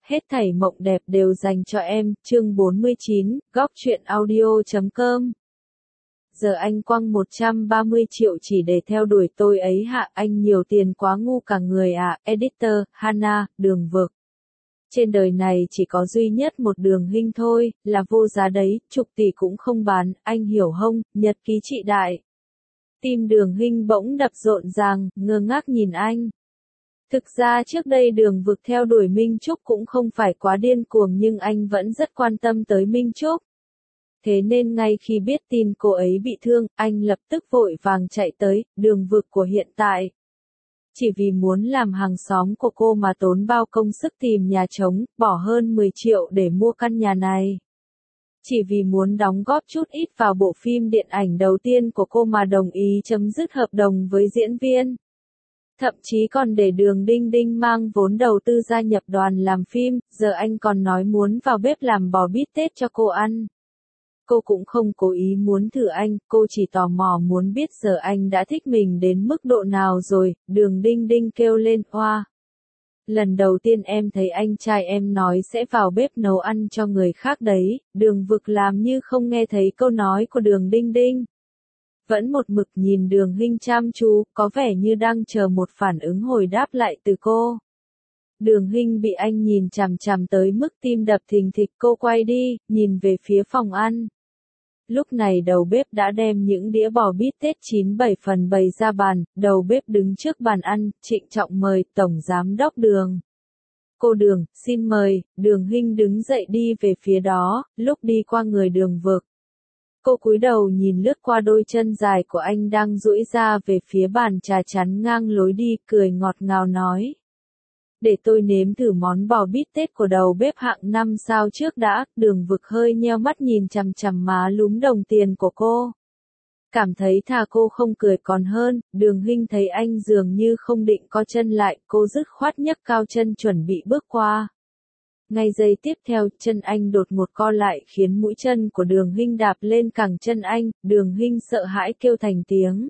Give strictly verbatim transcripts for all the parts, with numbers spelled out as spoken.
hết thảy mộng đẹp đều dành cho em, chương bốn mươi chín, góc truyện audio chấm com. Giờ anh quăng một trăm ba mươi triệu chỉ để theo đuổi tôi ấy hạ, anh nhiều tiền quá ngu cả người à, editor, Hana, Đường Vực. Trên đời này chỉ có duy nhất một Đường Hinh thôi, là vô giá đấy, chục tỷ cũng không bán, anh hiểu không, nhật ký chị đại. Tim Đường Hinh bỗng đập rộn ràng, ngơ ngác nhìn anh. Thực ra trước đây Đường Vực theo đuổi Minh Trúc cũng không phải quá điên cuồng nhưng anh vẫn rất quan tâm tới Minh Trúc. Thế nên ngay khi biết tin cô ấy bị thương, anh lập tức vội vàng chạy tới, Đường Vực của hiện tại. Chỉ vì muốn làm hàng xóm của cô mà tốn bao công sức tìm nhà trống, bỏ hơn mười triệu để mua căn nhà này. Chỉ vì muốn đóng góp chút ít vào bộ phim điện ảnh đầu tiên của cô mà đồng ý chấm dứt hợp đồng với diễn viên. Thậm chí còn để Đường Đinh Đinh mang vốn đầu tư gia nhập đoàn làm phim, giờ anh còn nói muốn vào bếp làm bò bít tết cho cô ăn. Cô cũng không cố ý muốn thử anh, cô chỉ tò mò muốn biết giờ anh đã thích mình đến mức độ nào rồi, Đường Đinh Đinh kêu lên, oa. Lần đầu tiên em thấy anh trai em nói sẽ vào bếp nấu ăn cho người khác đấy, Đường Vực làm như không nghe thấy câu nói của Đường Đinh Đinh. Vẫn một mực nhìn Đường Hinh chăm chú, có vẻ như đang chờ một phản ứng hồi đáp lại từ cô. Đường Hinh bị anh nhìn chằm chằm tới mức tim đập thình thịch, cô quay đi, nhìn về phía phòng ăn. Lúc này đầu bếp đã đem những đĩa bò bít tết chín bảy phần bày ra bàn, đầu bếp đứng trước bàn ăn, trịnh trọng mời Tổng Giám đốc Đường. Cô Đường, xin mời, Đường Hinh đứng dậy đi về phía đó, lúc đi qua người Đường Vực. Cô cúi đầu nhìn lướt qua đôi chân dài của anh đang duỗi ra về phía bàn trà chắn ngang lối đi, cười ngọt ngào nói. Để tôi nếm thử món bò bít tết của đầu bếp hạng năm sao trước đã, Đường Vực hơi nheo mắt nhìn chằm chằm má lúm đồng tiền của cô. Cảm thấy thà cô không cười còn hơn, Đường Hinh thấy anh dường như không định co chân lại, cô dứt khoát nhấc cao chân chuẩn bị bước qua. Ngay giây tiếp theo, chân anh đột ngột co lại khiến mũi chân của Đường Hinh đạp lên cẳng chân anh, Đường Hinh sợ hãi kêu thành tiếng.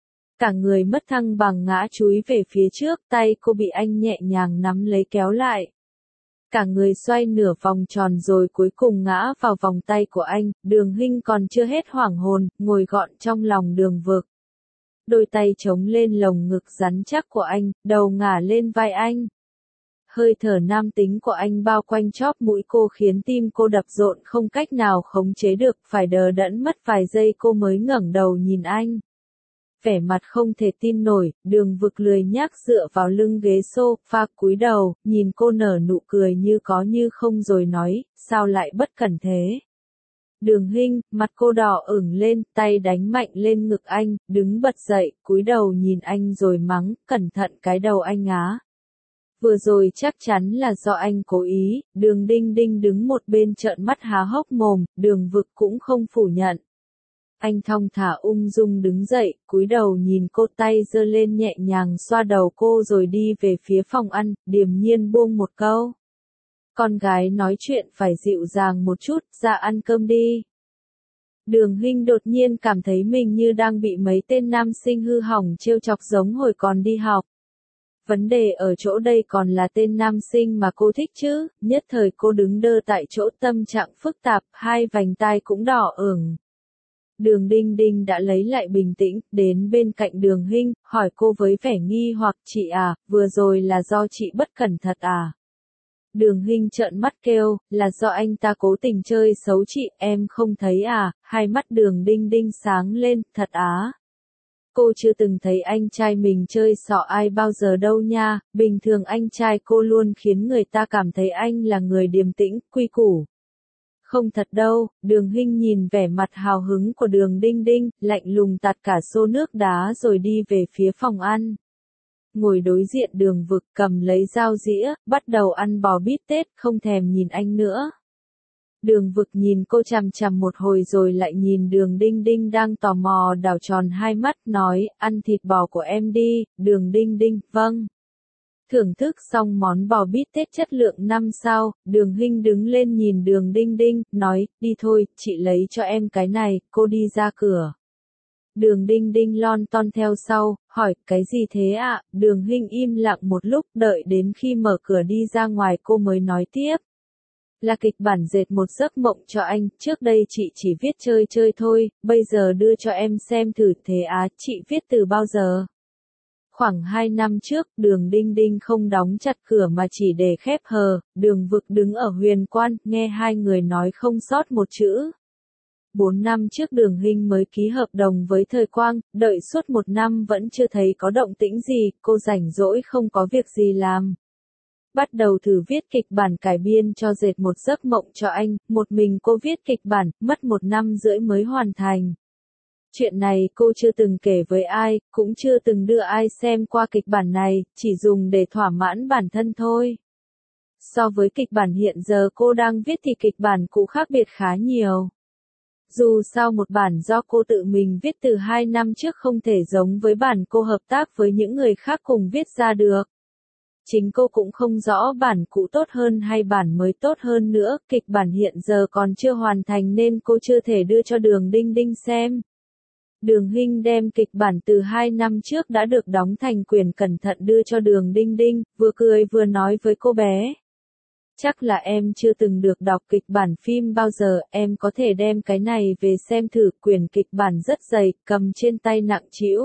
Cả người mất thăng bằng ngã chúi về phía trước, tay cô bị anh nhẹ nhàng nắm lấy kéo lại. Cả người xoay nửa vòng tròn rồi cuối cùng ngã vào vòng tay của anh, Đường Hinh còn chưa hết hoảng hồn, ngồi gọn trong lòng Đường Vực. Đôi tay chống lên lồng ngực rắn chắc của anh, đầu ngả lên vai anh. Hơi thở nam tính của anh bao quanh chóp mũi cô khiến tim cô đập rộn không cách nào khống chế được, phải đờ đẫn mất vài giây cô mới ngẩng đầu nhìn anh. Vẻ mặt không thể tin nổi, Đường Vực lười nhác dựa vào lưng ghế sofa, cúi đầu, nhìn cô nở nụ cười như có như không rồi nói, sao lại bất cẩn thế? Đường Hinh, mặt cô đỏ ửng lên, tay đánh mạnh lên ngực anh, đứng bật dậy, cúi đầu nhìn anh rồi mắng, cẩn thận cái đầu anh á. Vừa rồi chắc chắn là do anh cố ý, Đường Đinh Đinh đứng một bên trợn mắt há hốc mồm, Đường Vực cũng không phủ nhận. Anh thong thả ung dung đứng dậy, cúi đầu nhìn cô, tay giơ lên nhẹ nhàng xoa đầu cô rồi đi về phía phòng ăn, điềm nhiên buông một câu. Con gái nói chuyện phải dịu dàng một chút, ra ăn cơm đi. Đường Hinh đột nhiên cảm thấy mình như đang bị mấy tên nam sinh hư hỏng trêu chọc giống hồi còn đi học. Vấn đề ở chỗ đây còn là tên nam sinh mà cô thích chứ, nhất thời cô đứng đơ tại chỗ, tâm trạng phức tạp, hai vành tai cũng đỏ ửng. Đường Đinh Đinh đã lấy lại bình tĩnh, đến bên cạnh Đường Hinh, hỏi cô với vẻ nghi hoặc, chị à, vừa rồi là do chị bất cẩn thật à? Đường Hinh trợn mắt kêu, là do anh ta cố tình chơi xấu chị, em không thấy à, hai mắt Đường Đinh Đinh sáng lên, thật á. Cô chưa từng thấy anh trai mình chơi xỏ ai bao giờ đâu nha, bình thường anh trai cô luôn khiến người ta cảm thấy anh là người điềm tĩnh, quy củ. Không thật đâu, Đường Hinh nhìn vẻ mặt hào hứng của Đường Đinh Đinh, lạnh lùng tạt cả xô nước đá rồi đi về phía phòng ăn. Ngồi đối diện Đường Vực, cầm lấy dao dĩa, bắt đầu ăn bò bít tết, không thèm nhìn anh nữa. Đường Vực nhìn cô chằm chằm một hồi rồi lại nhìn Đường Đinh Đinh đang tò mò đảo tròn hai mắt, nói, ăn thịt bò của em đi, Đường Đinh Đinh, vâng. Thưởng thức xong món bò bít tết chất lượng năm sao, Đường Hinh đứng lên nhìn Đường Đinh Đinh, nói, đi thôi, chị lấy cho em cái này, cô đi ra cửa. Đường Đinh Đinh lon ton theo sau, hỏi, cái gì thế ạ? Đường Hinh im lặng một lúc, đợi đến khi mở cửa đi ra ngoài cô mới nói tiếp. Là kịch bản dệt một giấc mộng cho anh, trước đây chị chỉ viết chơi chơi thôi, bây giờ đưa cho em xem thử. Thế á, chị viết từ bao giờ? Khoảng hai năm trước, Đường Đinh Đinh không đóng chặt cửa mà chỉ để khép hờ, Đường Vực đứng ở huyền quan, nghe hai người nói không sót một chữ. Bốn năm trước Đường Hinh mới ký hợp đồng với Thời Quang, đợi suốt một năm vẫn chưa thấy có động tĩnh gì, cô rảnh rỗi không có việc gì làm. Bắt đầu thử viết kịch bản cải biên cho dệt một giấc mộng cho anh, một mình cô viết kịch bản, mất một năm rưỡi mới hoàn thành. Chuyện này cô chưa từng kể với ai, cũng chưa từng đưa ai xem qua kịch bản này, chỉ dùng để thỏa mãn bản thân thôi. So với kịch bản hiện giờ cô đang viết thì kịch bản cũ khác biệt khá nhiều. Dù sao một bản do cô tự mình viết từ hai năm trước không thể giống với bản cô hợp tác với những người khác cùng viết ra được. Chính cô cũng không rõ bản cũ tốt hơn hay bản mới tốt hơn nữa, kịch bản hiện giờ còn chưa hoàn thành nên cô chưa thể đưa cho Đường Đinh Đinh xem. Đường Hinh đem kịch bản từ hai năm trước đã được đóng thành quyển cẩn thận đưa cho Đường Đinh Đinh, vừa cười vừa nói với cô bé. Chắc là em chưa từng được đọc kịch bản phim bao giờ, em có thể đem cái này về xem thử, quyển kịch bản rất dày, cầm trên tay nặng trĩu.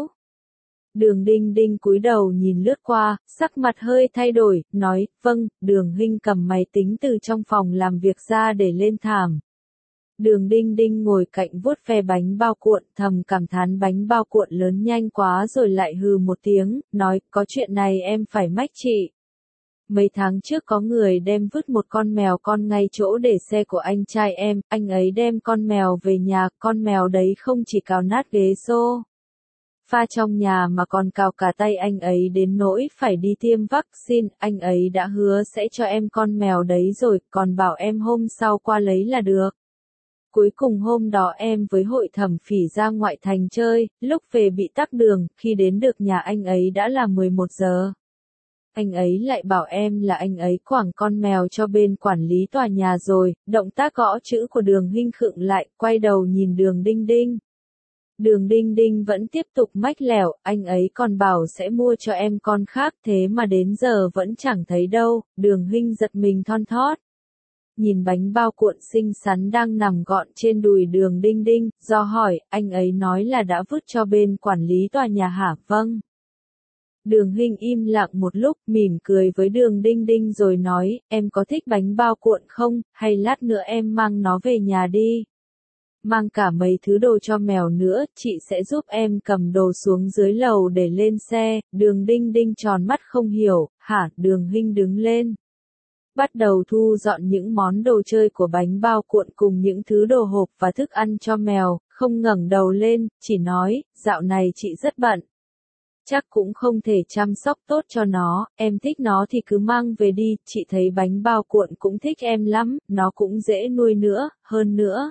Đường Đinh Đinh cúi đầu nhìn lướt qua, sắc mặt hơi thay đổi, nói, vâng. Đường Hinh cầm máy tính từ trong phòng làm việc ra để lên thảm. Đường Đinh Đinh ngồi cạnh vuốt ve bánh bao cuộn, thầm cảm thán bánh bao cuộn lớn nhanh quá rồi lại hừ một tiếng, nói, có chuyện này em phải mách chị. Mấy tháng trước có người đem vứt một con mèo con ngay chỗ để xe của anh trai em, anh ấy đem con mèo về nhà, con mèo đấy không chỉ cào nát ghế xô pha trong nhà mà còn cào cả tay anh ấy đến nỗi phải đi tiêm vaccine, anh ấy đã hứa sẽ cho em con mèo đấy rồi, còn bảo em hôm sau qua lấy là được. Cuối cùng hôm đó em với Hội Thẩm Phỉ ra ngoại thành chơi, lúc về bị tắc đường, khi đến được nhà anh ấy đã là mười một giờ. Anh ấy lại bảo em là anh ấy quẳng con mèo cho bên quản lý tòa nhà rồi, động tác gõ chữ của Đường Hinh khựng lại, quay đầu nhìn Đường Đinh Đinh. Đường Đinh Đinh vẫn tiếp tục mách lẻo, anh ấy còn bảo sẽ mua cho em con khác, thế mà đến giờ vẫn chẳng thấy đâu. Đường Hinh giật mình thon thót. Nhìn bánh bao cuộn xinh xắn đang nằm gọn trên đùi Đường Đinh Đinh, do hỏi, anh ấy nói là đã vứt cho bên quản lý tòa nhà hả? Vâng. Đường Hinh im lặng một lúc, mỉm cười với Đường Đinh Đinh rồi nói, em có thích bánh bao cuộn không, hay lát nữa em mang nó về nhà đi. Mang cả mấy thứ đồ cho mèo nữa, chị sẽ giúp em cầm đồ xuống dưới lầu để lên xe. Đường Đinh Đinh tròn mắt không hiểu, hả? Đường Hinh đứng lên. Bắt đầu thu dọn những món đồ chơi của bánh bao cuộn cùng những thứ đồ hộp và thức ăn cho mèo, không ngẩng đầu lên, chỉ nói, dạo này chị rất bận. Chắc cũng không thể chăm sóc tốt cho nó, em thích nó thì cứ mang về đi, chị thấy bánh bao cuộn cũng thích em lắm, nó cũng dễ nuôi nữa, hơn nữa.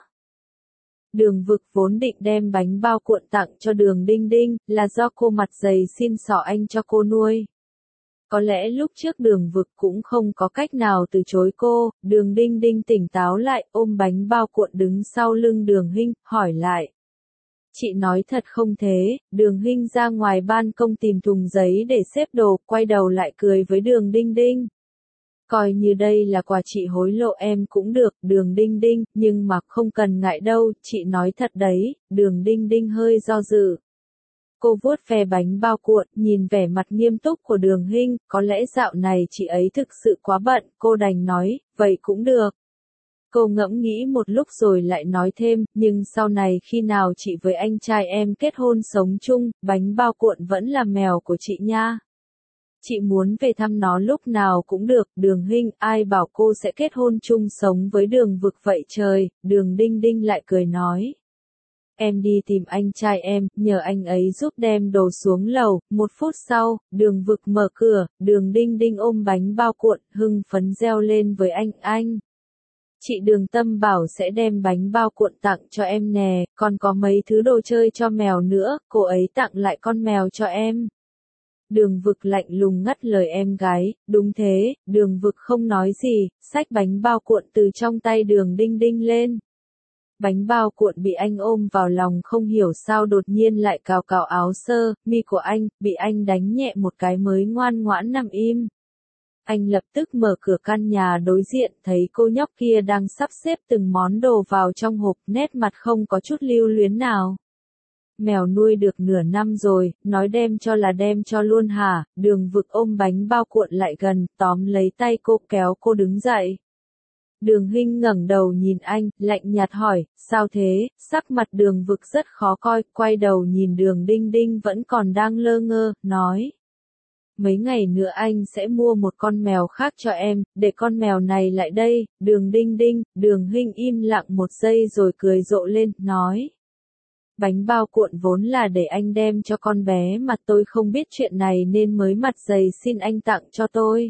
Đường Vực vốn định đem bánh bao cuộn tặng cho Đường Đinh Đinh, là do cô mặt dày xin xỏ anh cho cô nuôi. Có lẽ lúc trước Đường Vực cũng không có cách nào từ chối cô, Đường Đinh Đinh tỉnh táo lại, ôm bánh bao cuộn đứng sau lưng Đường Hinh, hỏi lại. Chị nói thật không thế? Đường Hinh ra ngoài ban công tìm thùng giấy để xếp đồ, quay đầu lại cười với Đường Đinh Đinh. Coi như đây là quà chị hối lộ em cũng được, Đường Đinh Đinh, nhưng mà không cần ngại đâu, chị nói thật đấy. Đường Đinh Đinh hơi do dự. Cô vuốt ve bánh bao cuộn, nhìn vẻ mặt nghiêm túc của Đường Hinh, có lẽ dạo này chị ấy thực sự quá bận, cô đành nói, vậy cũng được. Cô ngẫm nghĩ một lúc rồi lại nói thêm, nhưng sau này khi nào chị với anh trai em kết hôn sống chung, bánh bao cuộn vẫn là mèo của chị nha. Chị muốn về thăm nó lúc nào cũng được. Đường Hinh, ai bảo cô sẽ kết hôn chung sống với Đường Vực vậy trời? Đường Đinh Đinh lại cười nói. Em đi tìm anh trai em, nhờ anh ấy giúp đem đồ xuống lầu. Một phút sau, Đường Vực mở cửa, Đường Đinh Đinh ôm bánh bao cuộn, hưng phấn reo lên với anh anh. Chị Đường Tâm bảo sẽ đem bánh bao cuộn tặng cho em nè, còn có mấy thứ đồ chơi cho mèo nữa, cô ấy tặng lại con mèo cho em. Đường Vực lạnh lùng ngắt lời em gái, đúng thế. Đường Vực không nói gì, xách bánh bao cuộn từ trong tay Đường Đinh Đinh lên. Bánh bao cuộn bị anh ôm vào lòng không hiểu sao đột nhiên lại cào cào áo sơ, mi của anh, bị anh đánh nhẹ một cái mới ngoan ngoãn nằm im. Anh lập tức mở cửa căn nhà đối diện, thấy cô nhóc kia đang sắp xếp từng món đồ vào trong hộp, nét mặt không có chút lưu luyến nào. Mèo nuôi được nửa năm rồi, nói đem cho là đem cho luôn hả? Đường Vực ôm bánh bao cuộn lại gần, tóm lấy tay cô kéo cô đứng dậy. Đường Hinh ngẩng đầu nhìn anh, lạnh nhạt hỏi, sao thế? Sắc mặt Đường Vực rất khó coi, quay đầu nhìn Đường Đinh Đinh vẫn còn đang lơ ngơ, nói. Mấy ngày nữa anh sẽ mua một con mèo khác cho em, để con mèo này lại đây. Đường Đinh Đinh, Đường Hinh im lặng một giây rồi cười rộ lên, nói. Bánh bao cuộn vốn là để anh đem cho con bé mà tôi không biết chuyện này nên mới mặt dày xin anh tặng cho tôi.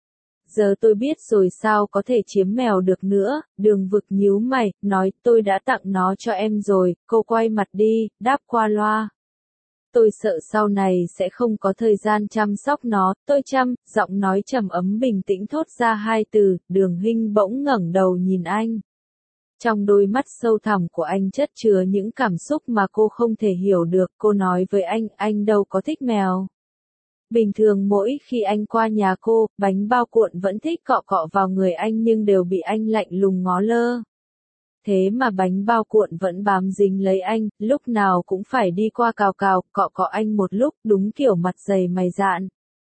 Giờ tôi biết rồi sao có thể chiếm mèo được nữa. Đường Vực nhíu mày, nói tôi đã tặng nó cho em rồi. Cô quay mặt đi, đáp qua loa. Tôi sợ sau này sẽ không có thời gian chăm sóc nó, tôi chăm, giọng nói trầm ấm bình tĩnh thốt ra hai từ. Đường Hinh bỗng ngẩng đầu nhìn anh. Trong đôi mắt sâu thẳm của anh chất chứa những cảm xúc mà cô không thể hiểu được. Cô nói với anh, anh đâu có thích mèo. Bình thường mỗi khi anh qua nhà cô, bánh bao cuộn vẫn thích cọ cọ vào người anh nhưng đều bị anh lạnh lùng ngó lơ. Thế mà bánh bao cuộn vẫn bám dính lấy anh, lúc nào cũng phải đi qua cào cào, cọ cọ anh một lúc, đúng kiểu mặt dày mày dạn.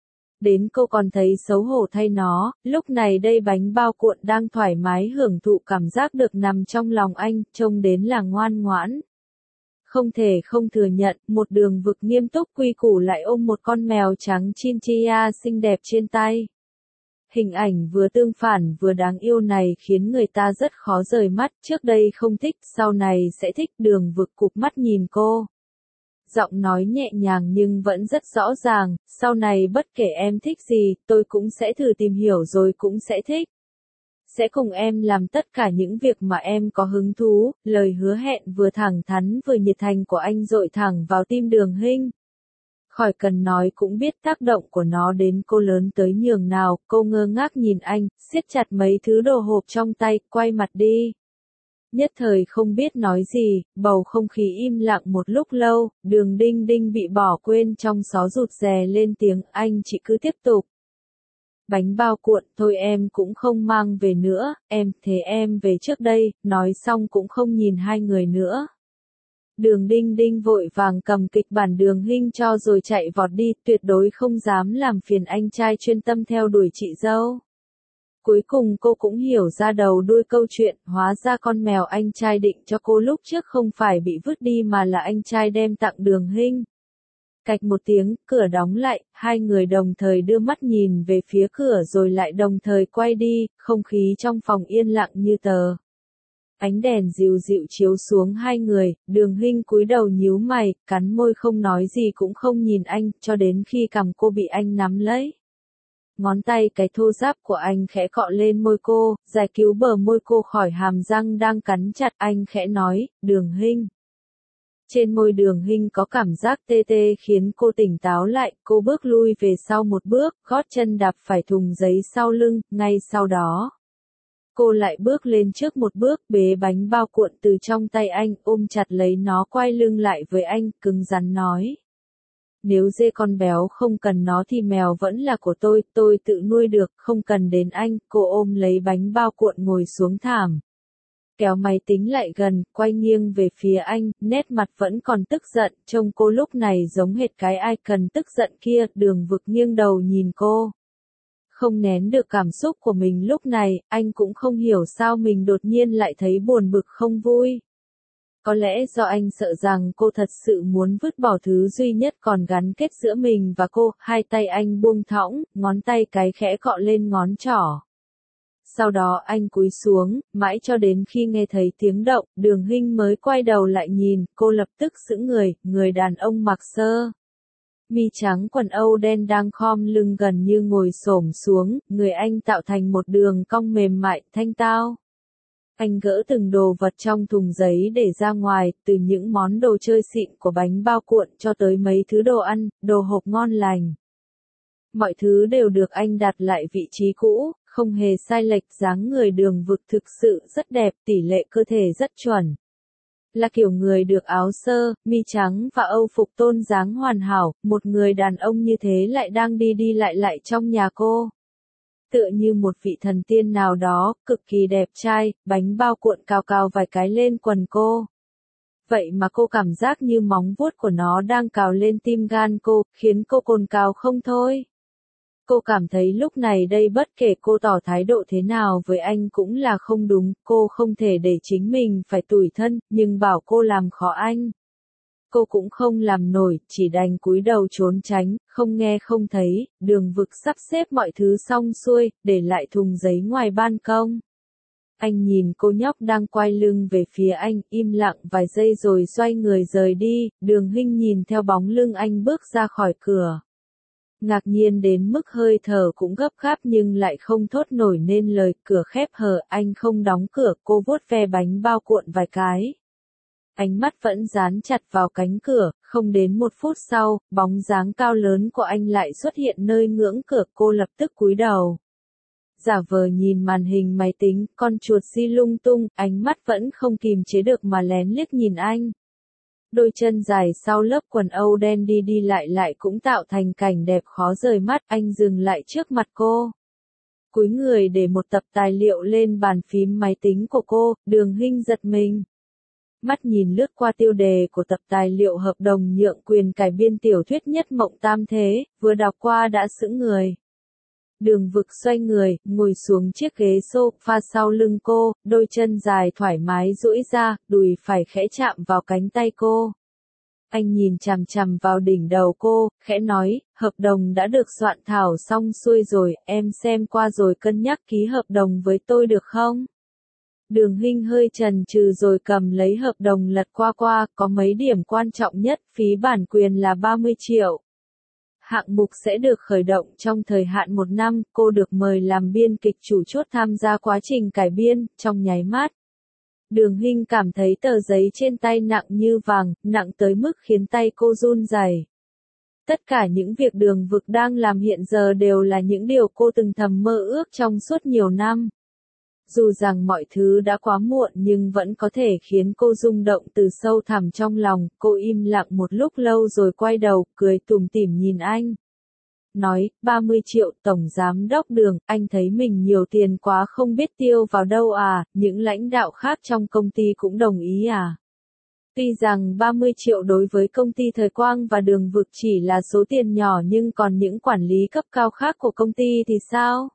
Đến cô còn thấy xấu hổ thay nó, lúc này đây bánh bao cuộn đang thoải mái hưởng thụ cảm giác được nằm trong lòng anh, trông đến là ngoan ngoãn. Không thể không thừa nhận, một Đường Vực nghiêm túc quy củ lại ôm một con mèo trắng chinchilla xinh đẹp trên tay. Hình ảnh vừa tương phản vừa đáng yêu này khiến người ta rất khó rời mắt, trước đây không thích, sau này sẽ thích. Đường Vực cụp mắt nhìn cô. Giọng nói nhẹ nhàng nhưng vẫn rất rõ ràng, sau này bất kể em thích gì, tôi cũng sẽ thử tìm hiểu rồi cũng sẽ thích. Sẽ cùng em làm tất cả những việc mà em có hứng thú. Lời hứa hẹn vừa thẳng thắn vừa nhiệt thành của anh dội thẳng vào tim Đường Hinh. Khỏi cần nói cũng biết tác động của nó đến cô lớn tới nhường nào. Cô ngơ ngác nhìn anh, siết chặt mấy thứ đồ hộp trong tay, quay mặt đi. Nhất thời không biết nói gì, bầu không khí im lặng một lúc lâu. Đường Đinh Đinh bị bỏ quên trong xó rụt rè lên tiếng, anh chị cứ tiếp tục. Bánh bao cuộn, thôi em cũng không mang về nữa, em, thế em về trước đây. Nói xong cũng không nhìn hai người nữa. Đường Đinh Đinh vội vàng cầm kịch bản Đường Hinh cho rồi chạy vọt đi, tuyệt đối không dám làm phiền anh trai chuyên tâm theo đuổi chị dâu. Cuối cùng cô cũng hiểu ra đầu đuôi câu chuyện, hóa ra con mèo anh trai định cho cô lúc trước không phải bị vứt đi mà là anh trai đem tặng Đường Hinh. Cạch một tiếng, cửa đóng lại, hai người đồng thời đưa mắt nhìn về phía cửa rồi lại đồng thời quay đi, không khí trong phòng yên lặng như tờ. Ánh đèn dịu dịu chiếu xuống hai người, Đường Hinh cúi đầu nhíu mày, cắn môi không nói gì cũng không nhìn anh, cho đến khi cằm cô bị anh nắm lấy. Ngón tay cái thô ráp của anh khẽ cọ lên môi cô, giải cứu bờ môi cô khỏi hàm răng đang cắn chặt. Anh khẽ nói, Đường Hinh. Trên môi Đường Hinh có cảm giác tê tê khiến cô tỉnh táo lại, cô bước lui về sau một bước, gót chân đạp phải thùng giấy sau lưng, ngay sau đó. Cô lại bước lên trước một bước, bế bánh bao cuộn từ trong tay anh, ôm chặt lấy nó quay lưng lại với anh, cứng rắn nói. Nếu dê con béo không cần nó thì mèo vẫn là của tôi, tôi tự nuôi được, không cần đến anh. Cô ôm lấy bánh bao cuộn ngồi xuống thảm. Kéo máy tính lại gần, quay nghiêng về phía anh, nét mặt vẫn còn tức giận, trông cô lúc này giống hệt cái ai cần tức giận kia. Đường Vực nghiêng đầu nhìn cô. Không nén được cảm xúc của mình lúc này, anh cũng không hiểu sao mình đột nhiên lại thấy buồn bực không vui. Có lẽ do anh sợ rằng cô thật sự muốn vứt bỏ thứ duy nhất còn gắn kết giữa mình và cô. Hai tay anh buông thõng, ngón tay cái khẽ cọ lên ngón trỏ. Sau đó anh cúi xuống, mãi cho đến khi nghe thấy tiếng động, Đường Hinh mới quay đầu lại nhìn, cô lập tức sững người, người đàn ông mặc sơ mi trắng quần âu đen đang khom lưng gần như ngồi xổm xuống, người anh tạo thành một đường cong mềm mại, thanh tao. Anh gỡ từng đồ vật trong thùng giấy để ra ngoài, từ những món đồ chơi xịn của bánh bao cuộn cho tới mấy thứ đồ ăn, đồ hộp ngon lành. Mọi thứ đều được anh đặt lại vị trí cũ, không hề sai lệch. Dáng người Đường Vực thực sự rất đẹp, tỷ lệ cơ thể rất chuẩn. là kiểu người được áo sơ, mi trắng và âu phục tôn dáng hoàn hảo, một người đàn ông như thế lại đang đi đi lại lại trong nhà cô. Tựa như một vị thần tiên nào đó, cực kỳ đẹp trai, bánh bao cuộn cào cào vài cái lên quần cô. Vậy mà cô cảm giác như móng vuốt của nó đang cào lên tim gan cô, khiến cô cồn cào không thôi. Cô cảm thấy lúc này đây bất kể cô tỏ thái độ thế nào với anh cũng là không đúng, cô không thể để chính mình phải tủi thân, nhưng bảo cô làm khó anh. Cô cũng không làm nổi, chỉ đành cúi đầu trốn tránh, không nghe không thấy, Đường Vực sắp xếp mọi thứ xong xuôi, để lại thùng giấy ngoài ban công. Anh nhìn cô nhóc đang quay lưng về phía anh, im lặng vài giây rồi xoay người rời đi, Đường Hinh nhìn theo bóng lưng anh bước ra khỏi cửa. Ngạc nhiên đến mức hơi thở cũng gấp gáp nhưng lại không thốt nổi nên lời, cửa khép hờ, anh không đóng cửa, cô vuốt ve bánh bao cuộn vài cái. Ánh mắt vẫn dán chặt vào cánh cửa, không đến một phút sau, bóng dáng cao lớn của anh lại xuất hiện nơi ngưỡng cửa, cô lập tức cúi đầu. Giả vờ nhìn màn hình máy tính, con chuột di lung tung, ánh mắt vẫn không kìm chế được mà lén liếc nhìn anh. Đôi chân dài sau lớp quần âu đen đi đi lại lại cũng tạo thành cảnh đẹp khó rời mắt, anh dừng lại trước mặt cô. Cúi người để một tập tài liệu lên bàn phím máy tính của cô, Đường Hinh giật mình. Mắt nhìn lướt qua tiêu đề của tập tài liệu hợp đồng nhượng quyền cải biên tiểu thuyết Nhất Mộng Tam Thế, vừa đọc qua đã sững người. Đường Vực xoay người, ngồi xuống chiếc ghế sofa sau lưng cô, đôi chân dài thoải mái duỗi ra, đùi phải khẽ chạm vào cánh tay cô. Anh nhìn chằm chằm vào đỉnh đầu cô, khẽ nói, hợp đồng đã được soạn thảo xong xuôi rồi, em xem qua rồi cân nhắc ký hợp đồng với tôi được không? Đường Hinh hơi chần chừ rồi cầm lấy hợp đồng lật qua qua, có mấy điểm quan trọng nhất, phí bản quyền là ba mươi triệu. Hạng mục sẽ được khởi động trong thời hạn một năm, cô được mời làm biên kịch chủ chốt tham gia quá trình cải biên, trong nháy mắt. Đường Hinh cảm thấy tờ giấy trên tay nặng như vàng, nặng tới mức khiến tay cô run rẩy. Tất cả những việc Đường Vực đang làm hiện giờ đều là những điều cô từng thầm mơ ước trong suốt nhiều năm. Dù rằng mọi thứ đã quá muộn nhưng vẫn có thể khiến cô rung động từ sâu thẳm trong lòng, cô im lặng một lúc lâu rồi quay đầu, cười tủm tỉm nhìn anh. Nói, ba mươi triệu, tổng giám đốc Đường, anh thấy mình nhiều tiền quá không biết tiêu vào đâu à, những lãnh đạo khác trong công ty cũng đồng ý à. Tuy rằng ba mươi triệu đối với công ty Thời Quang và Đường Vực chỉ là số tiền nhỏ nhưng còn những quản lý cấp cao khác của công ty thì sao?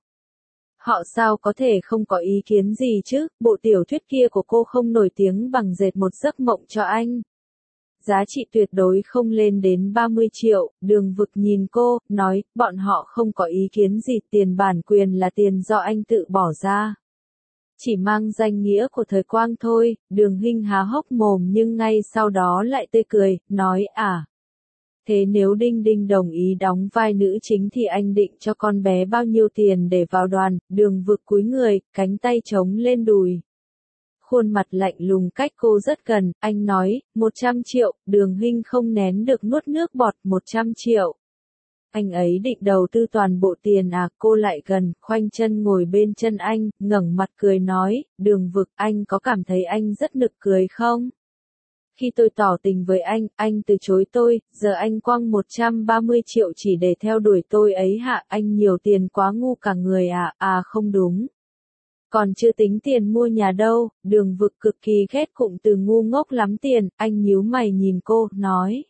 Họ sao có thể không có ý kiến gì chứ, bộ tiểu thuyết kia của cô không nổi tiếng bằng dệt một giấc mộng cho anh. Giá trị tuyệt đối không lên đến ba mươi triệu, Đường Vực nhìn cô, nói, bọn họ không có ý kiến gì, tiền bản quyền là tiền do anh tự bỏ ra. Chỉ mang danh nghĩa của Thời Quang thôi, Đường Hinh há hốc mồm nhưng ngay sau đó lại tươi cười, nói, à. Thế nếu Đinh Đinh đồng ý đóng vai nữ chính thì anh định cho con bé bao nhiêu tiền để vào đoàn? Đường Vực cúi người, cánh tay chống lên đùi. Khuôn mặt lạnh lùng cách cô rất gần, anh nói, một trăm triệu, Đường Hinh không nén được nuốt nước bọt, một trăm triệu. Anh ấy định đầu tư toàn bộ tiền à, cô lại gần, khoanh chân ngồi bên chân anh, ngẩng mặt cười nói, Đường Vực, anh có cảm thấy anh rất nực cười không? Khi tôi tỏ tình với anh, anh từ chối tôi, giờ anh quăng một trăm ba mươi triệu chỉ để theo đuổi tôi ấy hả, anh nhiều tiền quá ngu cả người à, à không đúng. Còn chưa tính tiền mua nhà đâu, Đường Vực cực kỳ ghét cụm từ ngu ngốc lắm tiền, anh nhíu mày nhìn cô, nói.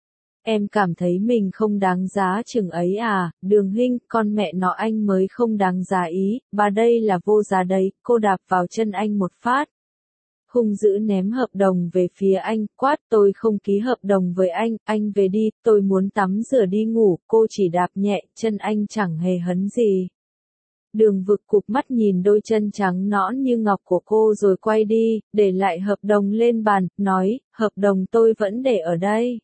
Em cảm thấy mình không đáng giá chừng ấy à, Đường Hinh, con mẹ nó anh mới không đáng giá ý, bà đây là vô giá đấy, cô đạp vào chân anh một phát. Hung dữ ném hợp đồng về phía anh, quát tôi không ký hợp đồng với anh, anh về đi, tôi muốn tắm rửa đi ngủ, cô chỉ đạp nhẹ, chân anh chẳng hề hấn gì. Đường Vực cụp mắt nhìn đôi chân trắng nõn như ngọc của cô rồi quay đi, để lại hợp đồng lên bàn, nói, hợp đồng tôi vẫn để ở đây.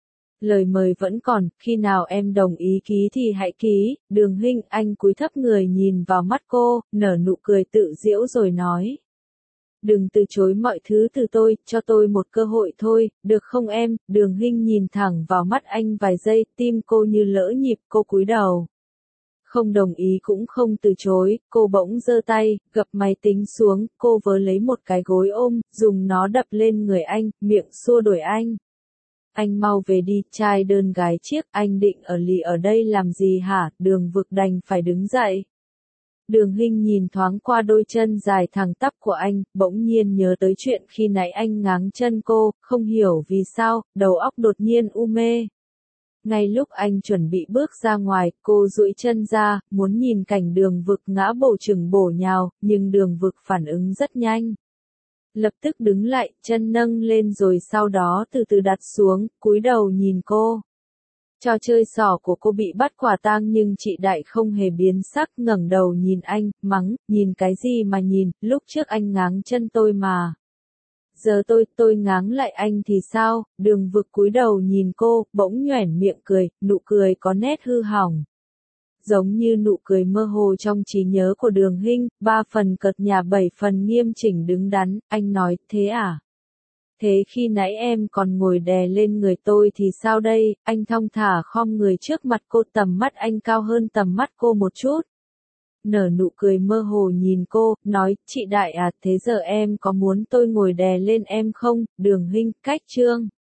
Lời mời vẫn còn, khi nào em đồng ý ký thì hãy ký, Đường Hinh, anh cúi thấp người nhìn vào mắt cô, nở nụ cười tự giễu rồi nói. Đừng từ chối mọi thứ từ tôi, cho tôi một cơ hội thôi, được không em? Đường Hinh nhìn thẳng vào mắt anh vài giây, tim cô như lỡ nhịp, cô cúi đầu. Không đồng ý cũng không từ chối, cô bỗng giơ tay, gập máy tính xuống, cô vớ lấy một cái gối ôm, dùng nó đập lên người anh, miệng xua đuổi anh. Anh mau về đi, trai đơn gái chiếc, anh định ở lì ở đây làm gì hả? Đường Vực đành phải đứng dậy. Đường Hinh nhìn thoáng qua đôi chân dài thẳng tắp của anh, bỗng nhiên nhớ tới chuyện khi nãy anh ngáng chân cô, không hiểu vì sao, đầu óc đột nhiên u mê. Ngay lúc anh chuẩn bị bước ra ngoài, cô duỗi chân ra, muốn nhìn cảnh Đường Vực ngã bổ chừng bổ nhào, nhưng Đường Vực phản ứng rất nhanh. Lập tức đứng lại, chân nâng lên rồi sau đó từ từ đặt xuống, cúi đầu nhìn cô. Trò chơi xỏ của cô bị bắt quả tang nhưng chị Đại không hề biến sắc, ngẩng đầu nhìn anh, mắng, nhìn cái gì mà nhìn, lúc trước anh ngáng chân tôi mà. Giờ tôi, tôi ngáng lại anh thì sao? Đường Vực cúi đầu nhìn cô, bỗng nhoẻn miệng cười, nụ cười có nét hư hỏng. Giống như nụ cười mơ hồ trong trí nhớ của Đường Hinh, ba phần cợt nhả bảy phần nghiêm chỉnh đứng đắn, anh nói, thế à? Thế khi nãy em còn ngồi đè lên người tôi thì sao đây? Anh thong thả khom người trước mặt cô, tầm mắt anh cao hơn tầm mắt cô một chút. Nở nụ cười mơ hồ nhìn cô, nói, chị Đại à, thế giờ em có muốn tôi ngồi đè lên em không? Đường Hinh, cách chương.